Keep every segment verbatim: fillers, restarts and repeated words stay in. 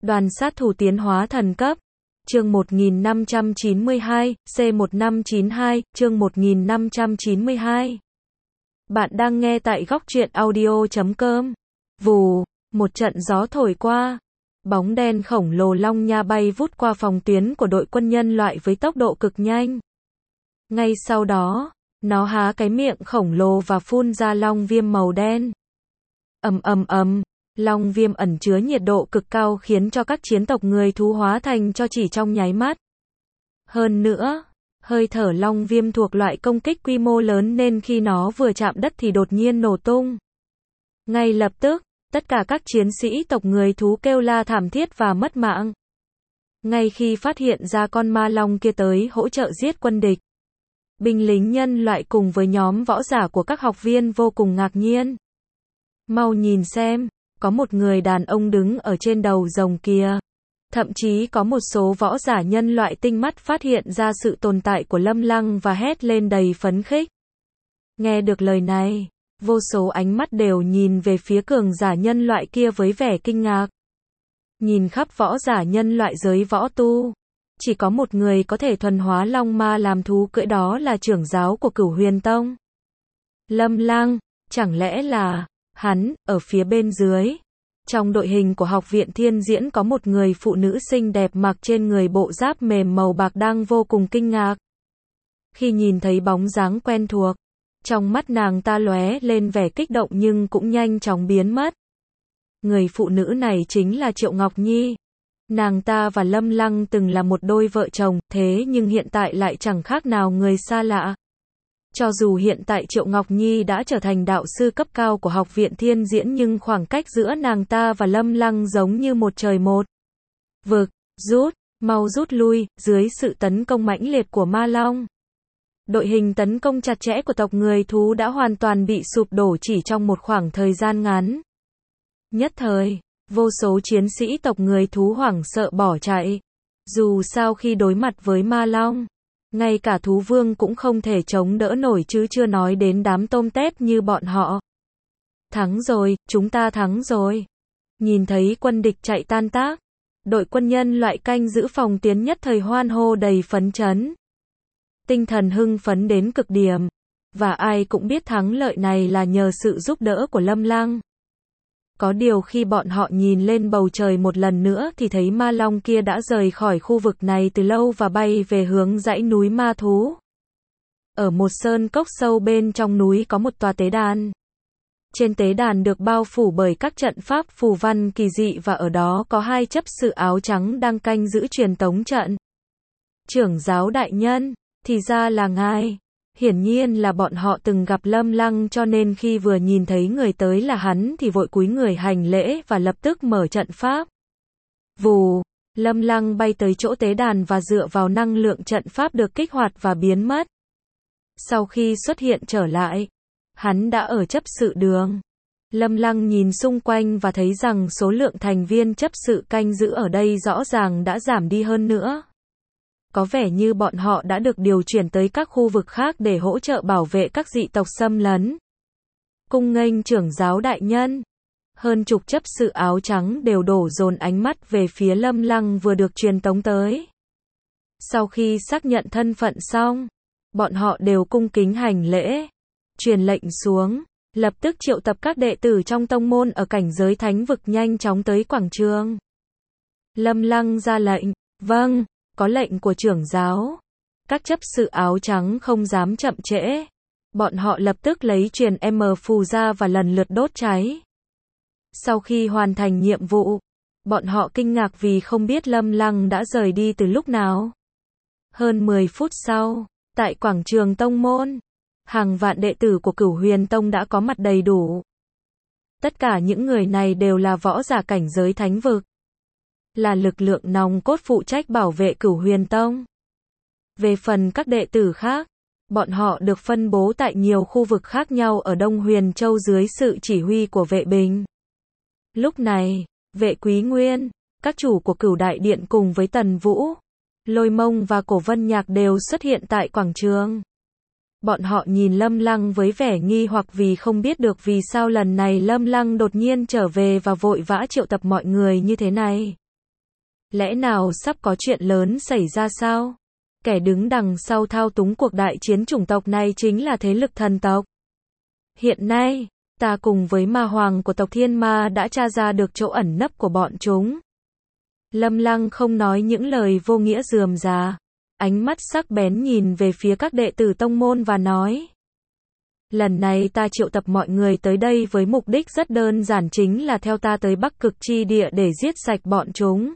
Đoàn sát thủ tiến hóa thần cấp. Chương một nghìn năm trăm chín mươi hai, C một năm chín hai, chương một nghìn năm trăm chín mươi hai. Bạn đang nghe tại góc truyện audio chấm com. Vù, một trận gió thổi qua. Bóng đen khổng lồ long nha bay vút qua phòng tuyến của đội quân nhân loại với tốc độ cực nhanh. Ngay sau đó, nó há cái miệng khổng lồ và phun ra long viêm màu đen. Ầm ầm ầm, long viêm ẩn chứa nhiệt độ cực cao khiến cho các chiến tộc người thú hóa thành cho chỉ trong nháy mắt. Hơn nữa, hơi thở long viêm thuộc loại công kích quy mô lớn nên khi nó vừa chạm đất thì đột nhiên nổ tung. Ngay lập tức, tất cả các chiến sĩ tộc người thú kêu la thảm thiết và mất mạng. Ngay khi phát hiện ra con ma long kia tới hỗ trợ giết quân địch, binh lính nhân loại cùng với nhóm võ giả của các học viên vô cùng ngạc nhiên. Mau nhìn xem, có một người đàn ông đứng ở trên đầu rồng kia. Thậm chí có một số võ giả nhân loại tinh mắt phát hiện ra sự tồn tại của Lâm Lăng và hét lên đầy phấn khích. Nghe được lời này, vô số ánh mắt đều nhìn về phía cường giả nhân loại kia với vẻ kinh ngạc. Nhìn khắp võ giả nhân loại giới võ tu, chỉ có một người có thể thuần hóa long ma làm thú cưỡi, đó là trưởng giáo của Cửu Huyền Tông. Lâm Lăng, chẳng lẽ là hắn ở phía bên dưới? Trong đội hình của học viện Thiên Diễn có một người phụ nữ xinh đẹp mặc trên người bộ giáp mềm màu bạc đang vô cùng kinh ngạc. Khi nhìn thấy bóng dáng quen thuộc, trong mắt nàng ta lóe lên vẻ kích động nhưng cũng nhanh chóng biến mất. Người phụ nữ này chính là Triệu Ngọc Nhi. Nàng ta và Lâm Lăng từng là một đôi vợ chồng, thế nhưng hiện tại lại chẳng khác nào người xa lạ. Cho dù hiện tại Triệu Ngọc Nhi đã trở thành đạo sư cấp cao của học viện Thiên Diễn nhưng khoảng cách giữa nàng ta và Lâm Lăng giống như một trời một vực. Rút, mau rút lui, dưới sự tấn công mãnh liệt của ma long. Đội hình tấn công chặt chẽ của tộc người thú đã hoàn toàn bị sụp đổ chỉ trong một khoảng thời gian ngắn. Nhất thời, vô số chiến sĩ tộc người thú hoảng sợ bỏ chạy. Dù sao khi đối mặt với ma long, ngay cả thú vương cũng không thể chống đỡ nổi chứ chưa nói đến đám tôm tép như bọn họ. Thắng rồi, chúng ta thắng rồi. Nhìn thấy quân địch chạy tan tác, đội quân nhân loại canh giữ phòng tuyến nhất thời hoan hô đầy phấn chấn. Tinh thần hưng phấn đến cực điểm. Và ai cũng biết thắng lợi này là nhờ sự giúp đỡ của Lâm Lăng. Có điều khi bọn họ nhìn lên bầu trời một lần nữa thì thấy ma long kia đã rời khỏi khu vực này từ lâu và bay về hướng dãy núi ma thú. Ở một sơn cốc sâu bên trong núi có một tòa tế đàn. Trên tế đàn được bao phủ bởi các trận pháp phù văn kỳ dị và ở đó có hai chấp sự áo trắng đang canh giữ truyền tống trận. Trưởng giáo đại nhân, thì ra là ngài. Hiển nhiên là bọn họ từng gặp Lâm Lăng cho nên khi vừa nhìn thấy người tới là hắn thì vội cúi người hành lễ và lập tức mở trận pháp. Vù, Lâm Lăng bay tới chỗ tế đàn và dựa vào năng lượng trận pháp được kích hoạt và biến mất. Sau khi xuất hiện trở lại, hắn đã ở chấp sự đường. Lâm Lăng nhìn xung quanh và thấy rằng số lượng thành viên chấp sự canh giữ ở đây rõ ràng đã giảm đi hơn nữa. Có vẻ như bọn họ đã được điều chuyển tới các khu vực khác để hỗ trợ bảo vệ các dị tộc xâm lấn. Cung nghênh trưởng giáo đại nhân. Hơn chục chấp sự áo trắng đều đổ dồn ánh mắt về phía Lâm Lăng vừa được truyền tống tới. Sau khi xác nhận thân phận xong, bọn họ đều cung kính hành lễ, truyền lệnh xuống, lập tức triệu tập các đệ tử trong tông môn ở cảnh giới thánh vực nhanh chóng tới quảng trường. Lâm Lăng ra lệnh, vâng. Có lệnh của trưởng giáo. Các chấp sự áo trắng không dám chậm trễ. Bọn họ lập tức lấy truyền M phù ra và lần lượt đốt cháy. Sau khi hoàn thành nhiệm vụ, bọn họ kinh ngạc vì không biết Lâm Lăng đã rời đi từ lúc nào. Hơn mười phút sau, tại quảng trường tông môn, hàng vạn đệ tử của Cửu Huyền Tông đã có mặt đầy đủ. Tất cả những người này đều là võ giả cảnh giới thánh vực. Là lực lượng nòng cốt phụ trách bảo vệ Cửu Huyền Tông. Về phần các đệ tử khác, bọn họ được phân bố tại nhiều khu vực khác nhau ở Đông Huyền Châu dưới sự chỉ huy của Vệ Bình. Lúc này, Vệ Quý Nguyên, các chủ của Cửu Đại Điện cùng với Tần Vũ, Lôi Mông và Cổ Vân Nhạc đều xuất hiện tại quảng trường. Bọn họ nhìn Lâm Lăng với vẻ nghi hoặc vì không biết được vì sao lần này Lâm Lăng đột nhiên trở về và vội vã triệu tập mọi người như thế này. Lẽ nào sắp có chuyện lớn xảy ra sao? Kẻ đứng đằng sau thao túng cuộc đại chiến chủng tộc này chính là thế lực thần tộc. Hiện nay, ta cùng với ma hoàng của tộc Thiên Ma đã tra ra được chỗ ẩn nấp của bọn chúng. Lâm Lăng không nói những lời vô nghĩa rườm rà. Ánh mắt sắc bén nhìn về phía các đệ tử tông môn và nói. Lần này ta triệu tập mọi người tới đây với mục đích rất đơn giản, chính là theo ta tới Bắc Cực Chi Địa để giết sạch bọn chúng.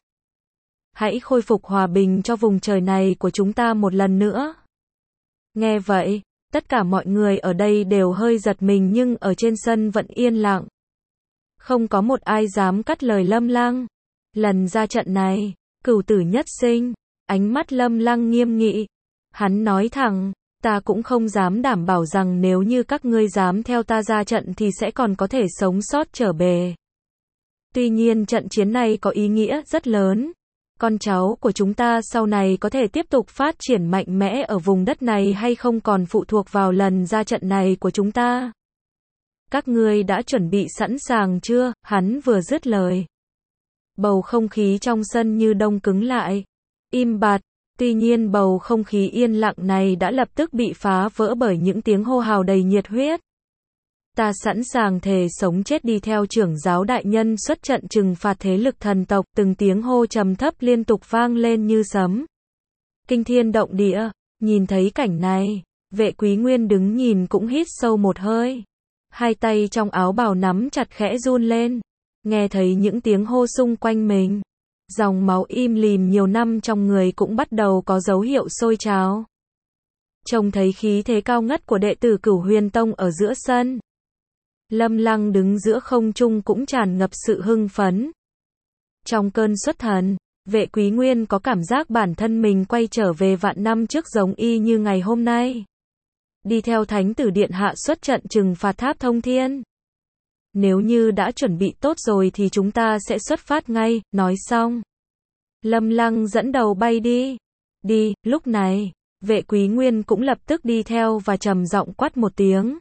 Hãy khôi phục hòa bình cho vùng trời này của chúng ta một lần nữa. Nghe vậy, tất cả mọi người ở đây đều hơi giật mình, nhưng ở trên sân vẫn yên lặng. Không có một ai dám cắt lời Lâm Lăng. Lần ra trận này, cửu tử nhất sinh. Ánh mắt Lâm Lăng nghiêm nghị. Hắn nói thẳng, ta cũng không dám đảm bảo rằng nếu như các ngươi dám theo ta ra trận thì sẽ còn có thể sống sót trở về. Tuy nhiên trận chiến này có ý nghĩa rất lớn. Con cháu của chúng ta sau này có thể tiếp tục phát triển mạnh mẽ ở vùng đất này hay không còn phụ thuộc vào lần ra trận này của chúng ta. Các ngươi đã chuẩn bị sẵn sàng chưa? Hắn vừa dứt lời. Bầu không khí trong sân như đông cứng lại. Im bặt. Tuy nhiên bầu không khí yên lặng này đã lập tức bị phá vỡ bởi những tiếng hô hào đầy nhiệt huyết. Ta sẵn sàng thề sống chết đi theo trưởng giáo đại nhân xuất trận trừng phạt thế lực thần tộc. Từng tiếng hô trầm thấp liên tục vang lên như sấm. Kinh thiên động địa. Nhìn thấy cảnh này, Vệ Quý Nguyên đứng nhìn cũng hít sâu một hơi. Hai tay trong áo bào nắm chặt khẽ run lên. Nghe thấy những tiếng hô xung quanh mình. Dòng máu im lìm nhiều năm trong người cũng bắt đầu có dấu hiệu sôi trào. Trông thấy khí thế cao ngất của đệ tử Cửu Huyền Tông ở giữa sân. Lâm Lăng đứng giữa không trung cũng tràn ngập sự hưng phấn. Trong cơn xuất thần, Vệ Quý Nguyên có cảm giác bản thân mình quay trở về vạn năm trước, giống y như ngày hôm nay. Đi theo Thánh tử Điện hạ xuất trận trừng phạt Tháp Thông Thiên. Nếu như đã chuẩn bị tốt rồi thì chúng ta sẽ xuất phát ngay. Nói xong, Lâm Lăng dẫn đầu bay đi. Đi. Lúc này, Vệ Quý Nguyên cũng lập tức đi theo và trầm giọng quát một tiếng.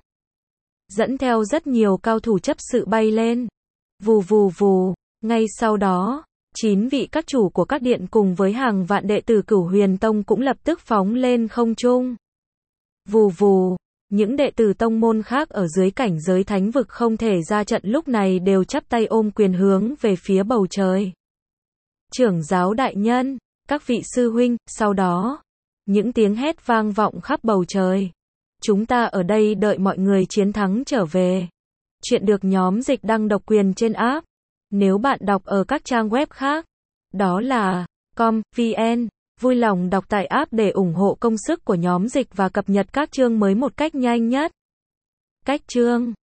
Dẫn theo rất nhiều cao thủ chấp sự bay lên. Vù vù vù. Ngay sau đó, chín vị các chủ của các điện cùng với hàng vạn đệ tử Cửu Huyền Tông cũng lập tức phóng lên không trung. Vù vù. Những đệ tử tông môn khác ở dưới cảnh giới thánh vực không thể ra trận lúc này đều chắp tay ôm quyền hướng về phía bầu trời. Trưởng giáo đại nhân, các vị sư huynh. Sau đó, những tiếng hét vang vọng khắp bầu trời. Chúng ta ở đây đợi mọi người chiến thắng trở về. Chuyện được nhóm dịch đăng độc quyền trên app. Nếu bạn đọc ở các trang web khác, đó là com vn, vui lòng đọc tại app để ủng hộ công sức của nhóm dịch và cập nhật các chương mới một cách nhanh nhất. Cách chương